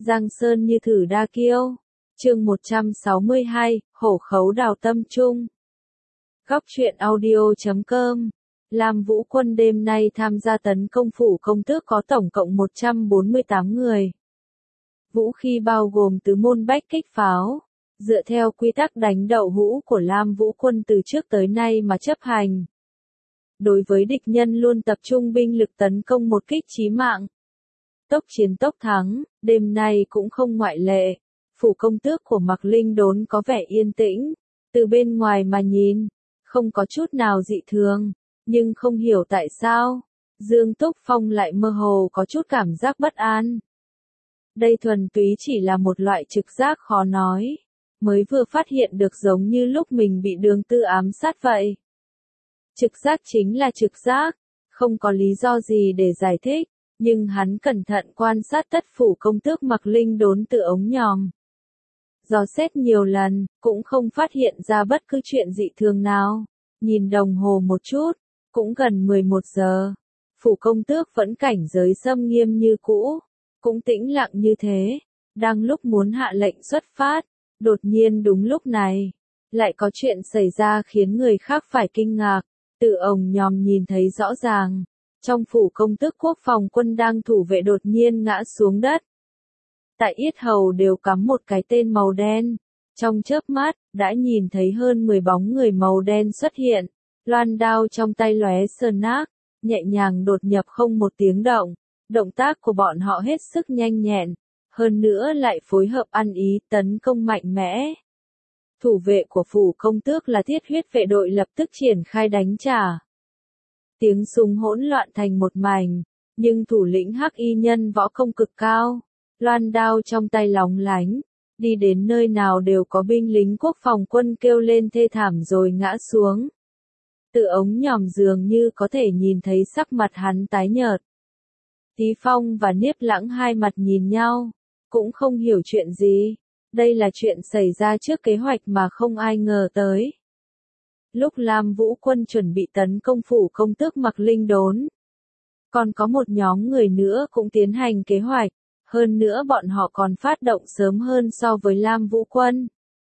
Giang sơn như thử đa kiêu. Chương 162, hổ khấu đào tâm trung. Góc truyện audio.com. Lam Vũ Quân đêm nay tham gia tấn công phủ công tước có tổng cộng 148 người. Vũ khí bao gồm tứ môn bách kích pháo, dựa theo quy tắc đánh đậu hũ của Lam Vũ Quân từ trước tới nay mà chấp hành. Đối với địch nhân luôn tập trung binh lực tấn công một kích chí mạng. Tốc chiến tốc thắng, đêm nay cũng không ngoại lệ. Phủ công tước của Mạc Linh Đốn có vẻ yên tĩnh, từ bên ngoài mà nhìn, không có chút nào dị thường, nhưng không hiểu tại sao, Dương Túc Phong lại mơ hồ có chút cảm giác bất an. Đây thuần túy chỉ là một loại trực giác khó nói, mới vừa phát hiện được giống như lúc mình bị Đường Tư ám sát vậy. Trực giác chính là trực giác, không có lý do gì để giải thích, nhưng hắn cẩn thận quan sát tất phủ công tước Mạc Linh Đốn từ ống nhòm. Dò xét nhiều lần, cũng không phát hiện ra bất cứ chuyện dị thường nào. Nhìn đồng hồ một chút, cũng gần 11 giờ. Phủ công tước vẫn cảnh giới xâm nghiêm như cũ, cũng tĩnh lặng như thế. Đang lúc muốn hạ lệnh xuất phát, đột nhiên đúng lúc này, lại có chuyện xảy ra khiến người khác phải kinh ngạc. Từ ống nhòm nhìn thấy rõ ràng, trong phủ công tước quốc phòng quân đang thủ vệ đột nhiên ngã xuống đất. Tại yết hầu đều cắm một cái tên màu đen. Trong chớp mắt, đã nhìn thấy hơn 10 bóng người màu đen xuất hiện. Loan đao trong tay lóe sơn nác, nhẹ nhàng đột nhập không một tiếng động. Động tác của bọn họ hết sức nhanh nhẹn, hơn nữa lại phối hợp ăn ý tấn công mạnh mẽ. Thủ vệ của phủ công tước là thiết huyết vệ đội lập tức triển khai đánh trả. Tiếng súng hỗn loạn thành một mảnh, nhưng thủ lĩnh Hắc Y Nhân võ công cực cao. Loan đao trong tay lóng lánh, đi đến nơi nào đều có binh lính quốc phòng quân kêu lên thê thảm rồi ngã xuống. Từ ống nhòm dường như có thể nhìn thấy sắc mặt hắn tái nhợt. Tí Phong và Niếp Lãng hai mặt nhìn nhau, cũng không hiểu chuyện gì. Đây là chuyện xảy ra trước kế hoạch mà không ai ngờ tới. Lúc Lam Vũ Quân chuẩn bị tấn công phủ công tước Mạc Linh Đốn, còn có một nhóm người nữa cũng tiến hành kế hoạch. Hơn nữa bọn họ còn phát động sớm hơn so với Lam Vũ Quân.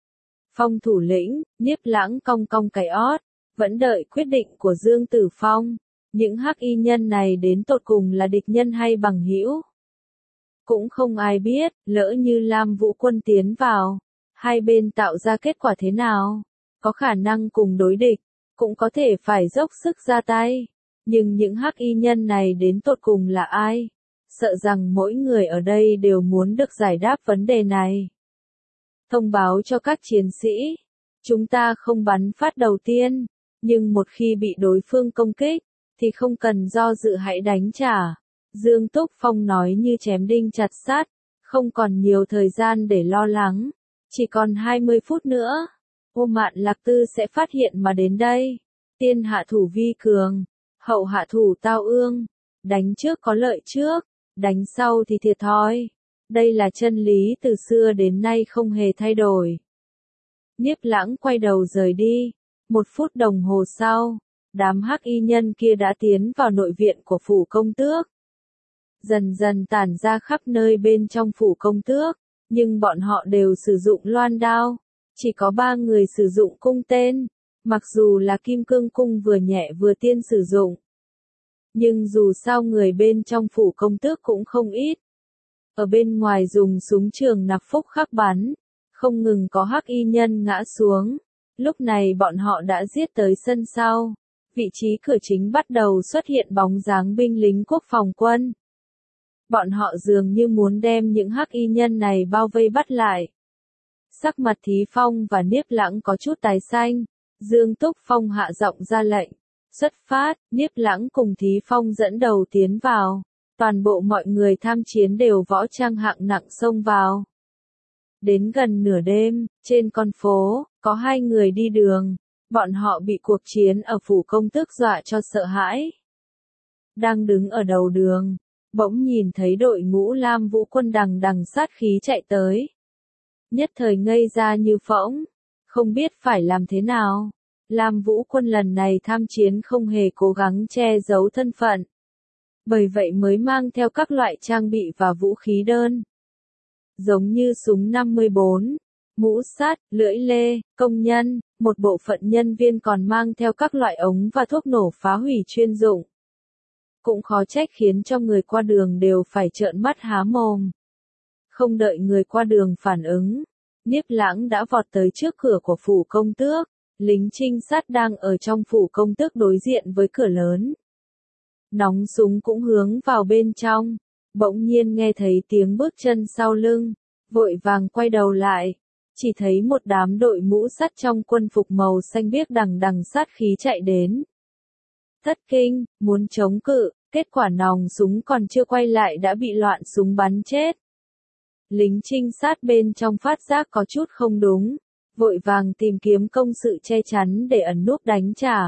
Phong thủ lĩnh, Niếp Lãng cong cong cái ót, vẫn đợi quyết định của Dương Tử Phong. Những Hắc Y Nhân này đến tột cùng là địch nhân hay bằng hữu? Cũng không ai biết, lỡ như Lam Vũ Quân tiến vào, hai bên tạo ra kết quả thế nào? Có khả năng cùng đối địch, cũng có thể phải dốc sức ra tay. Nhưng những Hắc Y Nhân này đến tột cùng là ai? Sợ rằng mỗi người ở đây đều muốn được giải đáp vấn đề này. Thông báo cho các chiến sĩ, chúng ta không bắn phát đầu tiên, nhưng một khi bị đối phương công kích, thì không cần do dự hãy đánh trả. Dương Túc Phong nói như chém đinh chặt sắt, không còn nhiều thời gian để lo lắng, chỉ còn 20 phút nữa. Ô Mạn Lạc Tư sẽ phát hiện mà đến đây. Tiên hạ thủ vi cường, hậu hạ thủ tao ương, đánh trước có lợi trước. Đánh sau thì thiệt thòi. Đây là chân lý từ xưa đến nay không hề thay đổi. Niếp Lãng quay đầu rời đi. 1 phút đồng hồ sau, đám Hắc Y Nhân kia đã tiến vào nội viện của phủ công tước. Dần dần tản ra khắp nơi bên trong phủ công tước, nhưng bọn họ đều sử dụng loan đao. Chỉ có 3 người sử dụng cung tên, mặc dù là kim cương cung vừa nhẹ vừa tiên sử dụng. Nhưng dù sao người bên trong phủ công tước cũng không ít. Ở bên ngoài dùng súng trường nạp phúc khắc bắn, không ngừng có Hắc Y Nhân ngã xuống. Lúc này bọn họ đã giết tới sân sau. Vị trí cửa chính bắt đầu xuất hiện bóng dáng binh lính quốc phòng quân. Bọn họ dường như muốn đem những Hắc Y Nhân này bao vây bắt lại. Sắc mặt Thí Phong và Niếp Lãng có chút tái xanh. Dương Túc Phong hạ giọng ra lệnh. Xuất phát, Niếp Lãng cùng Thí Phong dẫn đầu tiến vào. Toàn bộ mọi người tham chiến đều võ trang hạng nặng xông vào. Đến gần nửa đêm, trên con phố, có 2 người đi đường. Bọn họ bị cuộc chiến ở phủ công tước dọa cho sợ hãi. Đang đứng ở đầu đường, bỗng nhìn thấy đội ngũ Lam Vũ Quân đằng đằng sát khí chạy tới. Nhất thời ngây ra như phỗng, không biết phải làm thế nào. Lam Vũ Quân lần này tham chiến không hề cố gắng che giấu thân phận. Bởi vậy mới mang theo các loại trang bị và vũ khí đơn. giống như súng 54, mũ sắt, lưỡi lê, công nhân, một bộ phận nhân viên còn mang theo các loại ống và thuốc nổ phá hủy chuyên dụng. Cũng khó trách khiến cho người qua đường đều phải trợn mắt há mồm. Không đợi người qua đường phản ứng, Niếp Lãng đã vọt tới trước cửa của phủ công tước, lính trinh sát đang ở trong phủ công tước đối diện với cửa lớn. Nóng súng cũng hướng vào bên trong, bỗng nhiên nghe thấy tiếng bước chân sau lưng, vội vàng quay đầu lại, chỉ thấy một đám đội mũ sắt trong quân phục màu xanh biếc đằng đằng sát khí chạy đến. Thất kinh, muốn chống cự, kết quả nòng súng còn chưa quay lại đã bị loạn súng bắn chết. Lính trinh sát bên trong phát giác có chút không đúng, vội vàng tìm kiếm công sự che chắn để ẩn núp đánh trả.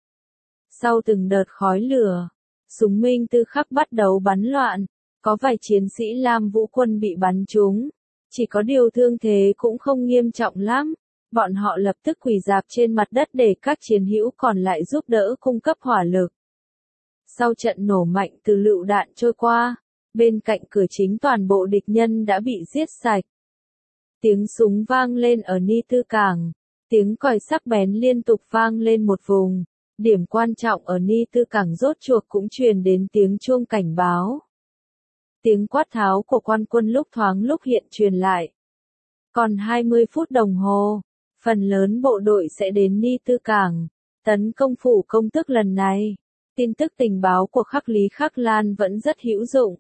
Sau từng đợt khói lửa, súng Minh Tư Khắc bắt đầu bắn loạn, có vài chiến sĩ Lam Vũ Quân bị bắn trúng, chỉ có điều thương thế cũng không nghiêm trọng lắm. Bọn họ lập tức quỳ rạp trên mặt đất để các chiến hữu còn lại giúp đỡ cung cấp hỏa lực. Sau trận nổ mạnh từ lựu đạn trôi qua, bên cạnh cửa chính toàn bộ địch nhân đã bị giết sạch. Tiếng súng vang lên ở Ni Tư Cảng, tiếng còi sắc bén liên tục vang lên một vùng. Điểm quan trọng ở Ni Tư Cảng rốt cuộc cũng truyền đến tiếng chuông cảnh báo. Tiếng quát tháo của quan quân lúc thoáng lúc hiện truyền lại. Còn 20 phút đồng hồ, phần lớn bộ đội sẽ đến Ni Tư Cảng, tấn công phủ công tước lần này. Tin tức tình báo của Khắc Lý Khắc Lan vẫn rất hữu dụng.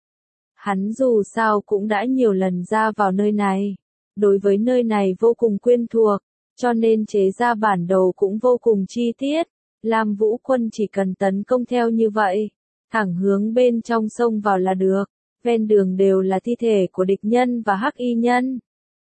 Hắn dù sao cũng đã nhiều lần ra vào nơi này, đối với nơi này vô cùng quen thuộc, cho nên chế ra bản đồ cũng vô cùng chi tiết. Lam Vũ Quân chỉ cần tấn công theo như vậy, thẳng hướng bên trong sông vào là được, ven đường đều là thi thể của địch nhân và hắc y nhân.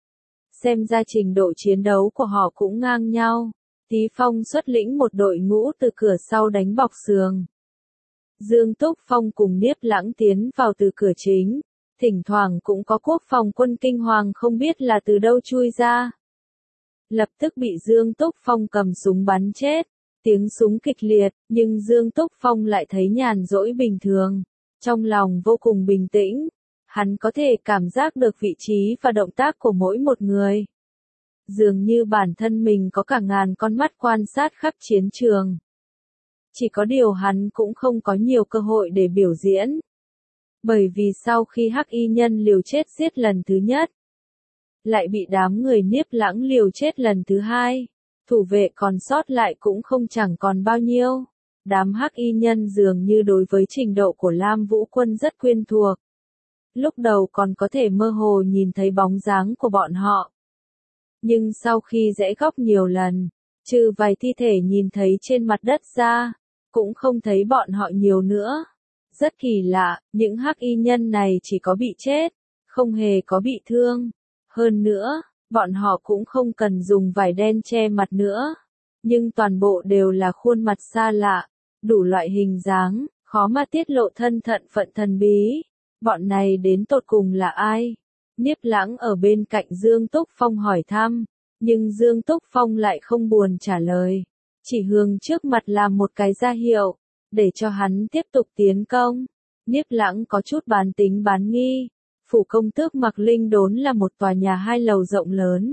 Xem ra trình độ chiến đấu của họ cũng ngang nhau. Tí Phong xuất lĩnh một đội ngũ từ cửa sau đánh bọc sườn. Dương Túc Phong cùng Niếp Lãng tiến vào từ cửa chính, thỉnh thoảng cũng có quốc phòng quân kinh hoàng không biết là từ đâu chui ra. Lập tức bị Dương Túc Phong cầm súng bắn chết, tiếng súng kịch liệt, nhưng Dương Túc Phong lại thấy nhàn rỗi bình thường, trong lòng vô cùng bình tĩnh, hắn có thể cảm giác được vị trí và động tác của mỗi một người. Dường như bản thân mình có cả ngàn con mắt quan sát khắp chiến trường. Chỉ có điều hắn cũng không có nhiều cơ hội để biểu diễn. Bởi vì sau khi hắc y nhân liều chết giết lần thứ nhất, lại bị đám người Niếp Lãng liều chết lần thứ hai, thủ vệ còn sót lại cũng không chẳng còn bao nhiêu. Đám hắc y nhân dường như đối với trình độ của Lam Vũ Quân rất quen thuộc. Lúc đầu còn có thể mơ hồ nhìn thấy bóng dáng của bọn họ. Nhưng sau khi rẽ góc nhiều lần, trừ vài thi thể nhìn thấy trên mặt đất ra, cũng không thấy bọn họ nhiều nữa. Rất kỳ lạ, những hắc y nhân này chỉ có bị chết, không hề có bị thương. Hơn nữa, bọn họ cũng không cần dùng vải đen che mặt nữa. Nhưng toàn bộ đều là khuôn mặt xa lạ, đủ loại hình dáng, khó mà tiết lộ thân phận thần bí. Bọn này đến tột cùng là ai? Niếp Lãng ở bên cạnh Dương Túc Phong hỏi thăm, nhưng Dương Túc Phong lại không buồn trả lời, chỉ hướng trước mặt làm một cái ra hiệu, để cho hắn tiếp tục tiến công. Niếp Lãng có chút bán tính bán nghi, phủ công tước Mạc Linh Đốn là một tòa nhà 2 lầu rộng lớn.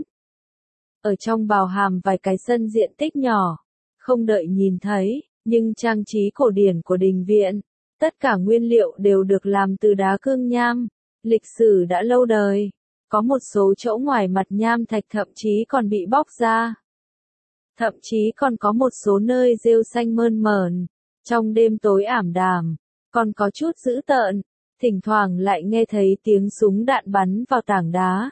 Ở trong bao hàm vài cái sân diện tích nhỏ, không đợi nhìn thấy, nhưng trang trí cổ điển của đình viện, tất cả nguyên liệu đều được làm từ đá cương nham. Lịch sử đã lâu đời, có một số chỗ ngoài mặt nham thạch thậm chí còn bị bóc ra. Thậm chí còn có một số nơi rêu xanh mơn mởn, trong đêm tối ảm đạm, còn có chút dữ tợn, thỉnh thoảng lại nghe thấy tiếng súng đạn bắn vào tảng đá.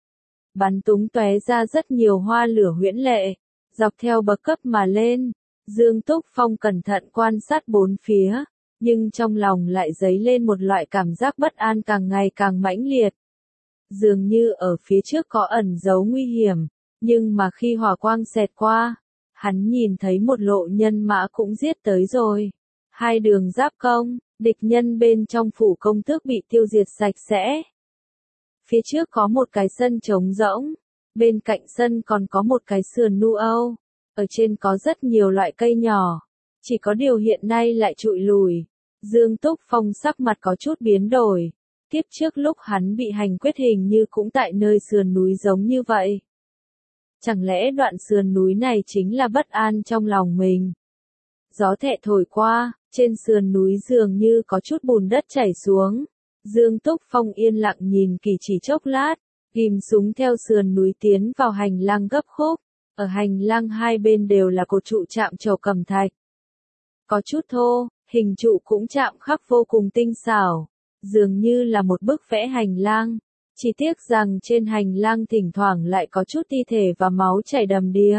Bắn tung tóe ra rất nhiều hoa lửa huyễn lệ, dọc theo bậc cấp mà lên. Dương Túc Phong cẩn thận quan sát bốn phía, nhưng trong lòng lại dấy lên một loại cảm giác bất an càng ngày càng mãnh liệt. Dường như ở phía trước có ẩn giấu nguy hiểm, nhưng mà khi hỏa quang xẹt qua, hắn nhìn thấy một lộ nhân mã cũng giết tới rồi. 2 đường giáp công, địch nhân bên trong phủ công tước bị tiêu diệt sạch sẽ. Phía trước có một cái sân trống rỗng, bên cạnh sân còn có một cái sườn nu âu, ở trên có rất nhiều loại cây nhỏ, chỉ có điều hiện nay lại trụi lùi. Dương Túc Phong sắc mặt có chút biến đổi, Kiếp trước lúc hắn bị hành quyết hình như cũng tại nơi sườn núi giống như vậy. Chẳng lẽ đoạn sườn núi này chính là bất an trong lòng mình? Gió thẹ thổi qua, trên sườn núi dường như có chút bùn đất chảy xuống. Dương Túc Phong yên lặng nhìn Kỳ chỉ chốc lát, ghim súng theo sườn núi tiến vào hành lang gấp khúc. Ở hành lang hai bên đều là cột trụ chạm trổ cẩm thạch. Có chút thô, hình trụ cũng chạm khắc vô cùng tinh xảo, dường như là một bức vẽ hành lang. Chỉ tiếc rằng trên hành lang thỉnh thoảng lại có chút thi thể và máu chảy đầm đìa.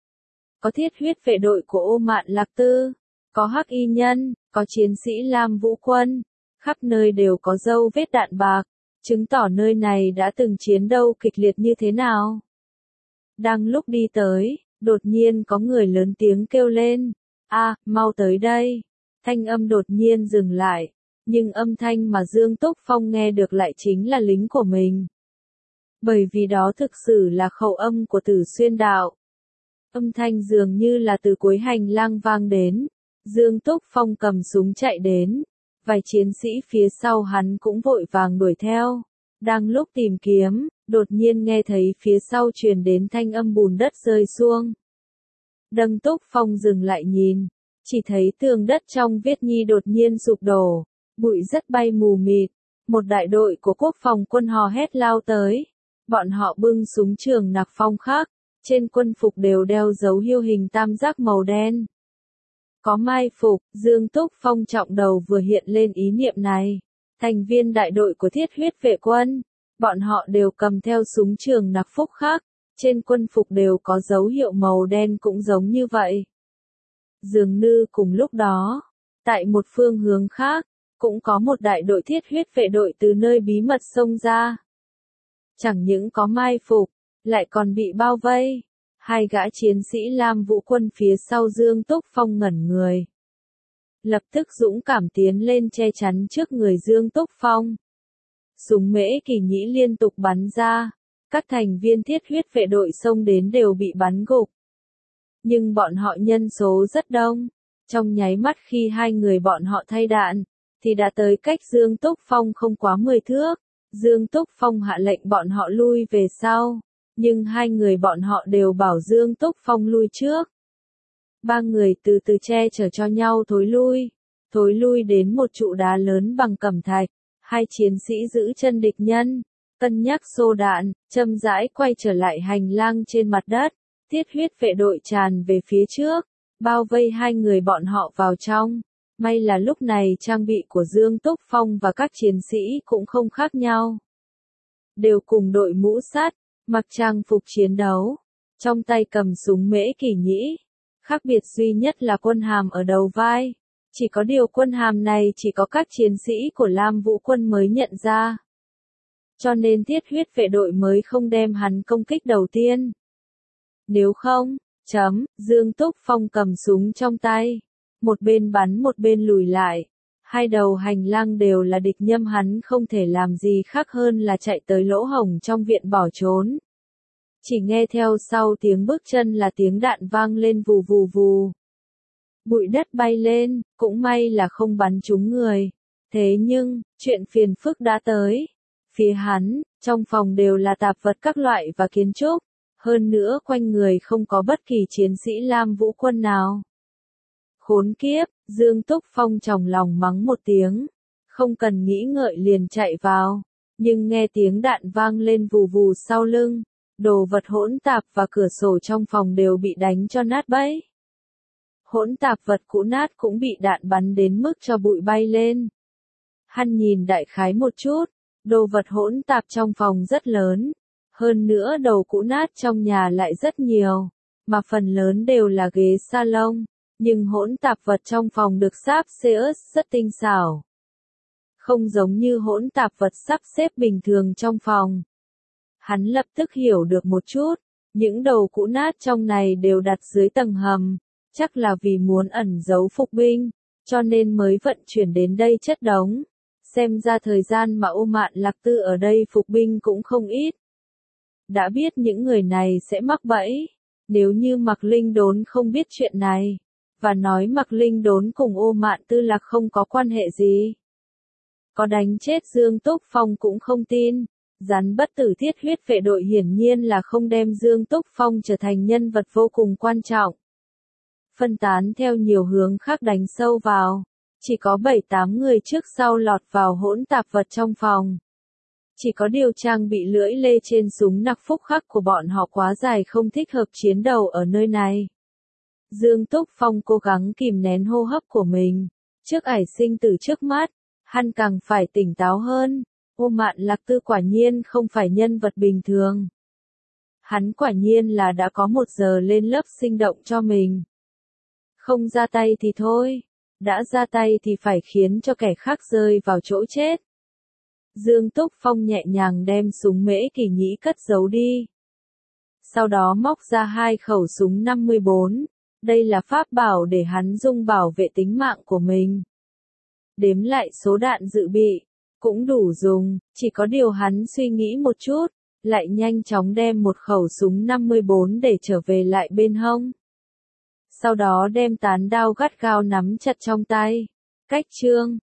Có thiết huyết vệ đội của Ô Mạn Lạc Tư, có hắc y nhân, có chiến sĩ Lam Vũ Quân, khắp nơi đều có dấu vết đạn bạc, chứng tỏ nơi này đã từng chiến đấu kịch liệt như thế nào. Đang lúc đi tới, đột nhiên có người lớn tiếng kêu lên, mau tới đây. Thanh âm đột nhiên dừng lại, nhưng âm thanh mà Dương Túc Phong nghe được lại chính là lính của mình. Bởi vì đó thực sự là khẩu âm của Tử Xuyên Đạo. Âm thanh dường như là từ cuối hành lang vang đến. Dương Túc Phong cầm súng chạy đến. Vài chiến sĩ phía sau hắn cũng vội vàng đuổi theo. Đang lúc tìm kiếm, đột nhiên nghe thấy phía sau truyền đến thanh âm bùn đất rơi xuống. Dương Túc Phong dừng lại nhìn, chỉ thấy tường đất trong Viết Nhi đột nhiên sụp đổ, bụi rất bay mù mịt. Một đại đội của quốc phòng quân hò hét lao tới. Bọn họ bưng súng trường nặc phong khắc, trên quân phục đều đeo dấu hiệu hình tam giác màu đen. Có mai phục, Dương Túc Phong trọng đầu vừa hiện lên ý niệm này. Thành viên đại đội của thiết huyết vệ quân, bọn họ đều cầm theo súng trường nặc phúc khắc, trên quân phục đều có dấu hiệu màu đen cũng giống như vậy. Dường như cùng lúc đó, tại một phương hướng khác, cũng có một đại đội thiết huyết vệ đội từ nơi bí mật xông ra. Chẳng những có mai phục, lại còn bị bao vây. Hai gã chiến sĩ Lam Vũ Quân phía sau Dương Túc Phong ngẩn người. Lập tức dũng cảm tiến lên che chắn trước người Dương Túc Phong. Súng Mễ Kỳ Nhĩ liên tục bắn ra. Các thành viên thiết huyết vệ đội xông đến đều bị bắn gục. Nhưng bọn họ nhân số rất đông. Trong nháy mắt khi hai người bọn họ thay đạn, thì đã tới cách Dương Túc Phong không quá 10 thước. Dương Túc Phong hạ lệnh bọn họ lui về sau. Nhưng hai người bọn họ đều bảo Dương Túc Phong lui trước. Ba người từ từ che chở cho nhau thối lui đến một trụ đá lớn bằng cẩm thạch. Hai chiến sĩ giữ chân địch nhân, cân nhắc xô đạn, chậm rãi quay trở lại hành lang trên mặt đất. Thiết huyết vệ đội tràn về phía trước, bao vây hai người bọn họ vào trong. May là lúc này trang bị của Dương Túc Phong và các chiến sĩ cũng không khác nhau. Đều cùng đội mũ sắt, mặc trang phục chiến đấu, trong tay cầm súng Mễ Kỳ Nhĩ. Khác biệt duy nhất là quân hàm ở đầu vai. Chỉ có điều quân hàm này chỉ có các chiến sĩ của Lam Vũ Quân mới nhận ra. Cho nên thiết huyết vệ đội mới không đem hắn công kích đầu tiên. Nếu không, Dương Túc Phong cầm súng trong tay. Một bên bắn một bên lùi lại. Hai đầu hành lang đều là địch nhân, hắn không thể làm gì khác hơn là chạy tới lỗ hổng trong viện bỏ trốn. Chỉ nghe theo sau tiếng bước chân là tiếng đạn vang lên vù vù vù. Bụi đất bay lên, cũng may là không bắn trúng người. Thế nhưng, chuyện phiền phức đã tới. Phía hắn, trong phòng đều là tạp vật các loại và kiến trúc. Hơn nữa quanh người không có bất kỳ chiến sĩ Lam Vũ Quân nào. Khốn kiếp, Dương Túc Phong trong lòng mắng một tiếng. Không cần nghĩ ngợi liền chạy vào. Nhưng nghe tiếng đạn vang lên vù vù sau lưng. Đồ vật hỗn tạp và cửa sổ trong phòng đều bị đánh cho nát bấy. Hỗn tạp vật cũ nát cũng bị đạn bắn đến mức cho bụi bay lên. Hắn nhìn đại khái một chút, đồ vật hỗn tạp trong phòng rất lớn. Hơn nữa đầu cũ nát trong nhà lại rất nhiều, mà phần lớn đều là ghế salon, nhưng hỗn tạp vật trong phòng được sắp xếp rất tinh xảo. Không giống như hỗn tạp vật sắp xếp bình thường trong phòng. Hắn lập tức hiểu được một chút, những đầu cũ nát trong này đều đặt dưới tầng hầm, chắc là vì muốn ẩn giấu phục binh, cho nên mới vận chuyển đến đây chất đống. Xem ra thời gian mà Ô Mạn Lạc Tư ở đây phục binh cũng không ít. Đã biết những người này sẽ mắc bẫy, nếu như Mạc Linh Đốn không biết chuyện này, và nói Mạc Linh Đốn cùng Ô Mạn Tư Lạc không có quan hệ gì. có đánh chết Dương Túc Phong cũng không tin. Rắn bất tử thiết huyết vệ đội hiển nhiên là không đem Dương Túc Phong trở thành nhân vật vô cùng quan trọng. Phân tán theo nhiều hướng khác đánh sâu vào. Chỉ có 7-8 người trước sau lọt vào hỗn tạp vật trong phòng. Chỉ có điều trang bị lưỡi lê trên súng nặc phúc khắc của bọn họ quá dài không thích hợp chiến đấu ở nơi này. Dương Túc Phong cố gắng kìm nén hô hấp của mình. Trước ải sinh tử trước mắt, hắn càng phải tỉnh táo hơn. Ô Mạn Lạc Tư quả nhiên không phải nhân vật bình thường. Hắn quả nhiên là đã có 1 giờ lên lớp sinh động cho mình. Không ra tay thì thôi, đã ra tay thì phải khiến cho kẻ khác rơi vào chỗ chết. Dương Túc Phong nhẹ nhàng đem súng Mễ Kỳ Nhĩ cất giấu đi. Sau đó móc ra 2 khẩu súng 54, đây là pháp bảo để hắn dùng bảo vệ tính mạng của mình. Đếm lại số đạn dự bị, cũng đủ dùng, chỉ có điều hắn suy nghĩ một chút, lại nhanh chóng đem 1 khẩu súng 54 để trở về lại bên hông. Sau đó đem tán đao gắt gao nắm chặt trong tay. Cách chương